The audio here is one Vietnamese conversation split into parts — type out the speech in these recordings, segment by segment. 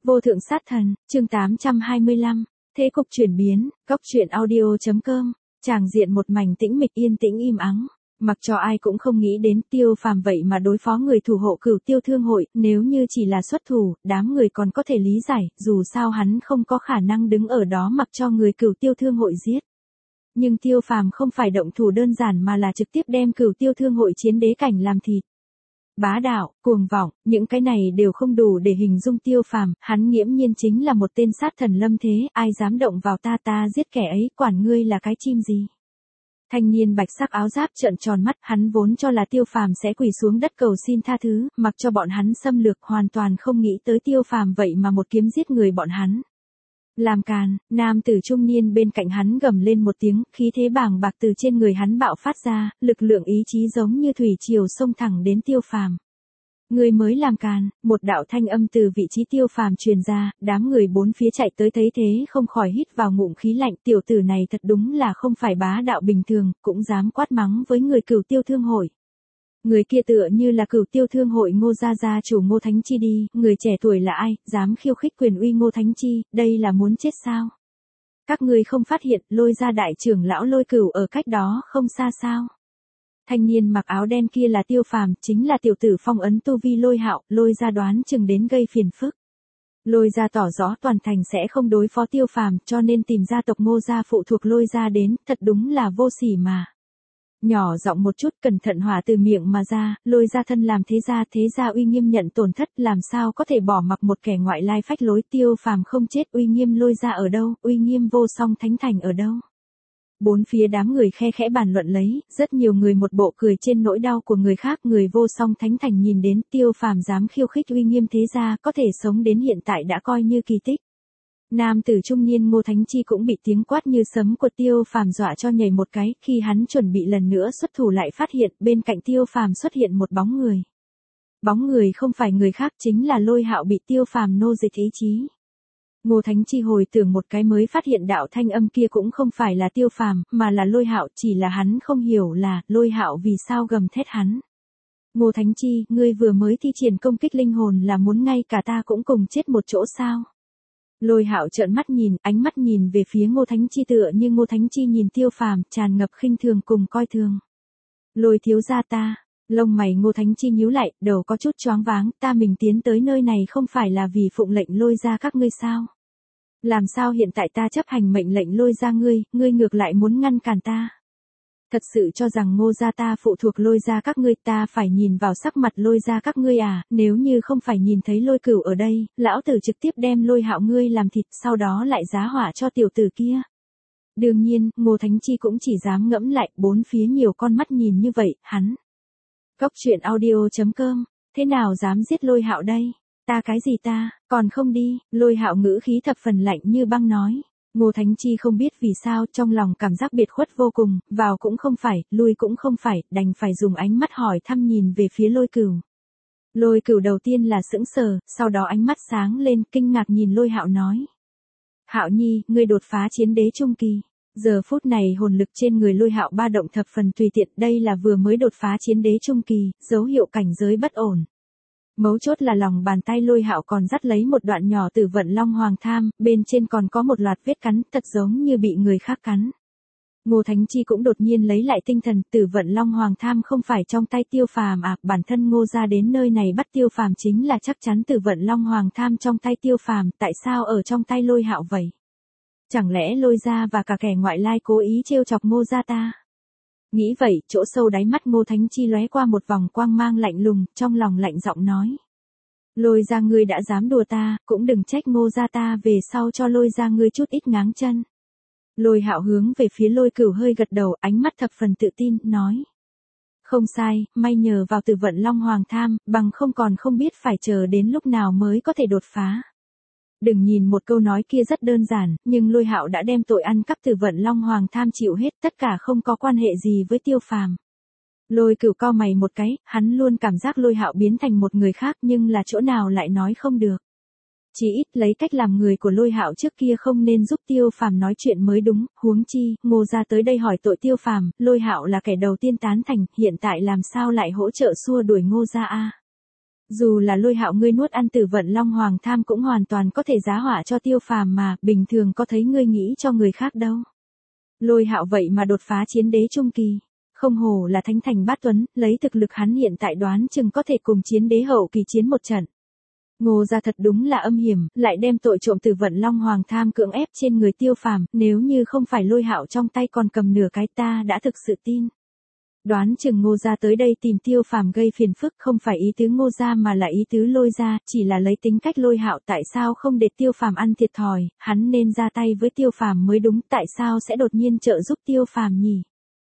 Vô thượng sát thần, chương 825, thế cục chuyển biến, góc truyện audio.com, tràng diện một mảnh tĩnh mịch yên tĩnh im ắng, mặc cho ai cũng không nghĩ đến Tiêu Phàm vậy mà đối phó người thủ hộ Cửu Tiêu Thương hội, nếu như chỉ là xuất thủ, đám người còn có thể lý giải, dù sao hắn không có khả năng đứng ở đó mặc cho người Cửu Tiêu Thương hội giết. Nhưng Tiêu Phàm không phải động thủ đơn giản mà là trực tiếp đem Cửu Tiêu Thương hội chiến đế cảnh làm thịt. Bá đạo, cuồng vọng, những cái này đều không đủ để hình dung Tiêu Phàm, hắn nghiễm nhiên chính là một tên sát thần lâm thế, ai dám động vào ta giết kẻ ấy, quản ngươi là cái chim gì. Thanh niên bạch sắc áo giáp trợn tròn mắt, hắn vốn cho là Tiêu Phàm sẽ quỳ xuống đất cầu xin tha thứ, mặc cho bọn hắn xâm lược, hoàn toàn không nghĩ tới Tiêu Phàm vậy mà một kiếm giết người bọn hắn. Làm càn, nam tử trung niên bên cạnh hắn gầm lên một tiếng, khí thế bàng bạc từ trên người hắn bạo phát ra, lực lượng ý chí giống như thủy triều xông thẳng đến Tiêu Phàm. Người mới làm càn, một đạo thanh âm từ vị trí Tiêu Phàm truyền ra, đám người bốn phía chạy tới thấy thế không khỏi hít vào ngụm khí lạnh, tiểu tử này thật đúng là không phải bá đạo bình thường, cũng dám quát mắng với người Cửu Tiêu Thương hội. Người kia tựa như là Cửu Tiêu Thương hội Ngô gia chủ Ngô Thánh Chi đi, người trẻ tuổi là ai, dám khiêu khích quyền uy Ngô Thánh Chi, đây là muốn chết sao? Các ngươi không phát hiện, Lôi gia đại trưởng lão Lôi Cửu ở cách đó không xa sao? Thanh niên mặc áo đen kia là Tiêu Phàm, chính là tiểu tử phong ấn tu vi Lôi Hạo, Lôi gia đoán chừng đến gây phiền phức. Lôi gia tỏ rõ toàn thành sẽ không đối phó Tiêu Phàm, cho nên tìm gia tộc Ngô gia phụ thuộc Lôi gia đến, thật đúng là vô sỉ mà. Nhỏ giọng một chút, cẩn thận hỏa từ miệng mà ra, Lôi gia thân làm thế gia uy nghiêm nhận tổn thất, làm sao có thể bỏ mặc một kẻ ngoại lai phách lối. Tiêu Phàm không chết, uy nghiêm Lôi gia ở đâu, uy nghiêm vô song thánh thành ở đâu. Bốn phía đám người khe khẽ bàn luận lấy, rất nhiều người một bộ cười trên nỗi đau của người khác, người vô song thánh thành nhìn đến Tiêu Phàm dám khiêu khích uy nghiêm thế gia, có thể sống đến hiện tại đã coi như kỳ tích. Nam tử trung niên Ngô Thánh Chi cũng bị tiếng quát như sấm của Tiêu Phàm dọa cho nhảy một cái, khi hắn chuẩn bị lần nữa xuất thủ lại phát hiện bên cạnh Tiêu Phàm xuất hiện một bóng người. Bóng người không phải người khác, chính là Lôi Hạo bị Tiêu Phàm nô dịch ý chí. Ngô Thánh Chi hồi tưởng một cái mới phát hiện đạo thanh âm kia cũng không phải là Tiêu Phàm, mà là Lôi Hạo, chỉ là hắn không hiểu là Lôi Hạo vì sao gầm thét hắn. Ngô Thánh Chi, ngươi vừa mới thi triển công kích linh hồn là muốn ngay cả ta cũng cùng chết một chỗ sao? Lôi Hạo trợn mắt nhìn, ánh mắt nhìn về phía Ngô Thánh Chi tựa như Ngô Thánh Chi nhìn Tiêu Phàm, tràn ngập khinh thường cùng coi thường. Lôi thiếu gia ta, lông mày Ngô Thánh Chi nhíu lại, đầu có chút choáng váng, ta mình tiến tới nơi này không phải là vì phụng lệnh Lôi gia các ngươi sao? Làm sao hiện tại ta chấp hành mệnh lệnh Lôi gia ngươi ngược lại muốn ngăn cản ta? Thật sự cho rằng Ngô gia ta phụ thuộc Lôi gia các ngươi, ta phải nhìn vào sắc mặt Lôi gia các ngươi à, nếu như không phải nhìn thấy Lôi Cửu ở đây, lão tử trực tiếp đem Lôi Hạo ngươi làm thịt, sau đó lại giá hỏa cho tiểu tử kia. Đương nhiên, Ngô Thánh Chi cũng chỉ dám ngẫm lại, bốn phía nhiều con mắt nhìn như vậy, hắn. Góc truyện audio.com, thế nào dám giết Lôi Hạo đây? Ta cái gì ta, còn không đi, Lôi Hạo ngữ khí thập phần lạnh như băng nói. Ngô Thánh Chi không biết vì sao, trong lòng cảm giác biệt khuất vô cùng, vào cũng không phải, lui cũng không phải, đành phải dùng ánh mắt hỏi thăm nhìn về phía Lôi Cửu. Lôi Cửu đầu tiên là sững sờ, sau đó ánh mắt sáng lên, kinh ngạc nhìn Lôi Hạo nói. Hạo nhi, ngươi đột phá chiến đế trung kỳ. Giờ phút này hồn lực trên người Lôi Hạo ba động thập phần tùy tiện, đây là vừa mới đột phá chiến đế trung kỳ, dấu hiệu cảnh giới bất ổn. Mấu chốt là lòng bàn tay Lôi Hạo còn dắt lấy một đoạn nhỏ Tử Vận Long Hoàng Tham, bên trên còn có một loạt vết cắn, thật giống như bị người khác cắn. Ngô Thánh Chi cũng đột nhiên lấy lại tinh thần, Tử Vận Long Hoàng Tham không phải trong tay Tiêu Phàm à, bản thân Ngô gia đến nơi này bắt Tiêu Phàm chính là chắc chắn Tử Vận Long Hoàng Tham trong tay Tiêu Phàm, tại sao ở trong tay Lôi Hạo vậy? Chẳng lẽ Lôi gia và cả kẻ ngoại lai cố ý trêu chọc Ngô gia ta? Nghĩ vậy, chỗ sâu đáy mắt Ngô Thánh Chi lóe qua một vòng quang mang lạnh lùng, trong lòng lạnh giọng nói. Lôi gia ngươi đã dám đùa ta, cũng đừng trách Ngô gia ta về sau cho Lôi gia ngươi chút ít ngáng chân. Lôi Hạo hướng về phía Lôi Cửu hơi gật đầu, ánh mắt thập phần tự tin, nói. Không sai, may nhờ vào Tử Vận Long Hoàng Tham, bằng không còn không biết phải chờ đến lúc nào mới có thể đột phá. Đừng nhìn một câu nói kia rất đơn giản, nhưng Lôi Hạo đã đem tội ăn cắp Tử Vận Long Hoàng Tham chịu hết, tất cả không có quan hệ gì với Tiêu Phàm. Lôi Cửu cau mày một cái, hắn luôn cảm giác Lôi Hạo biến thành một người khác nhưng là chỗ nào lại nói không được. Chỉ ít lấy cách làm người của Lôi Hạo trước kia không nên giúp Tiêu Phàm nói chuyện mới đúng, huống chi, Ngô gia tới đây hỏi tội Tiêu Phàm, Lôi Hạo là kẻ đầu tiên tán thành, hiện tại làm sao lại hỗ trợ xua đuổi Ngô gia a? Dù là Lôi Hạo ngươi nuốt ăn Tử Vận Long Hoàng tham cũng hoàn toàn có thể giá họa cho Tiêu Phàm mà, bình thường có thấy ngươi nghĩ cho người khác đâu. Lôi Hạo vậy mà đột phá chiến đế trung kỳ, không hổ là thánh thành bát tuấn, lấy thực lực hắn hiện tại đoán chừng có thể cùng chiến đế hậu kỳ chiến một trận. Ngô gia thật đúng là âm hiểm, lại đem tội trộm Tử Vận Long Hoàng tham cưỡng ép trên người Tiêu Phàm, nếu như không phải Lôi Hạo trong tay còn cầm nửa cái ta đã thực sự tin. Đoán chừng Ngô gia tới đây tìm Tiêu Phàm gây phiền phức, không phải ý tứ Ngô gia mà là ý tứ Lôi gia, chỉ là lấy tính cách Lôi Hạo tại sao không để Tiêu Phàm ăn thiệt thòi, hắn nên ra tay với Tiêu Phàm mới đúng, tại sao sẽ đột nhiên trợ giúp Tiêu Phàm nhỉ?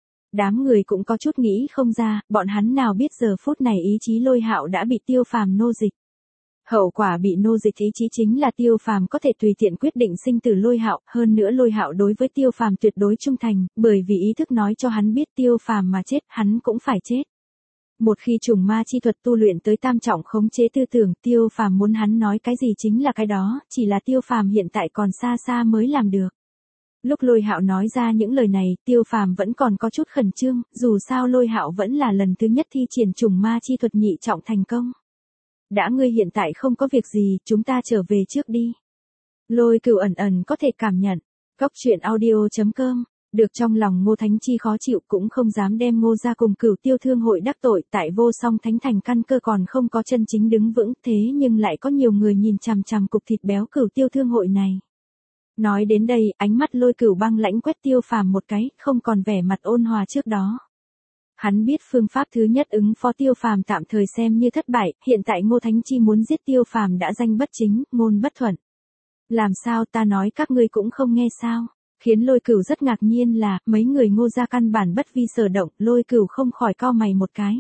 Đám người cũng có chút nghĩ không ra, bọn hắn nào biết giờ phút này ý chí Lôi Hạo đã bị Tiêu Phàm nô dịch. Hậu quả bị nô dịch ý chí chính là Tiêu Phàm có thể tùy tiện quyết định sinh tử Lôi Hạo, hơn nữa Lôi Hạo đối với Tiêu Phàm tuyệt đối trung thành, bởi vì ý thức nói cho hắn biết Tiêu Phàm mà chết, hắn cũng phải chết. Một khi trùng ma chi thuật tu luyện tới tam trọng khống chế tư tưởng, Tiêu Phàm muốn hắn nói cái gì chính là cái đó, chỉ là Tiêu Phàm hiện tại còn xa xa mới làm được. Lúc Lôi Hạo nói ra những lời này, Tiêu Phàm vẫn còn có chút khẩn trương, dù sao Lôi Hạo vẫn là lần thứ nhất thi triển trùng ma chi thuật nhị trọng thành công. Đã ngươi hiện tại không có việc gì, chúng ta trở về trước đi. Lôi Cửu ẩn ẩn có thể cảm nhận. Góc truyện audio.com. Được trong lòng Ngô Thánh Chi khó chịu cũng không dám đem Ngô gia cùng Cửu Tiêu Thương hội đắc tội, tại Vô Song Thánh Thành căn cơ còn không có chân chính đứng vững, thế nhưng lại có nhiều người nhìn chằm chằm cục thịt béo Cửu Tiêu Thương hội này. Nói đến đây, ánh mắt Lôi Cửu băng lãnh quét Tiêu Phàm một cái, không còn vẻ mặt ôn hòa trước đó. Hắn biết phương pháp thứ nhất ứng phó Tiêu Phàm tạm thời xem như thất bại, hiện tại Ngô Thánh Chi muốn giết Tiêu Phàm đã danh bất chính, ngôn bất thuận. Làm sao ta nói các ngươi cũng không nghe sao? Khiến Lôi Cửu rất ngạc nhiên là, mấy người Ngô gia căn bản bất vi sở động, Lôi Cửu không khỏi cau mày một cái.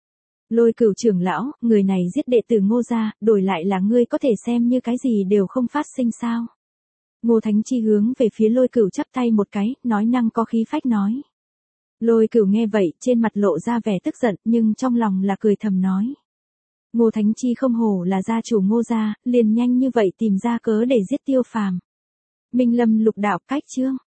Lôi Cửu trưởng lão, người này giết đệ tử Ngô gia, đổi lại là ngươi có thể xem như cái gì đều không phát sinh sao? Ngô Thánh Chi hướng về phía Lôi Cửu chắp tay một cái, nói năng có khí phách nói. Lôi Cửu nghe vậy, trên mặt lộ ra vẻ tức giận, nhưng trong lòng là cười thầm nói. Ngô Thánh Chi không hổ là gia chủ Ngô gia, liền nhanh như vậy tìm ra cớ để giết Tiêu Phàm. Minh Lâm lục đạo cách chương.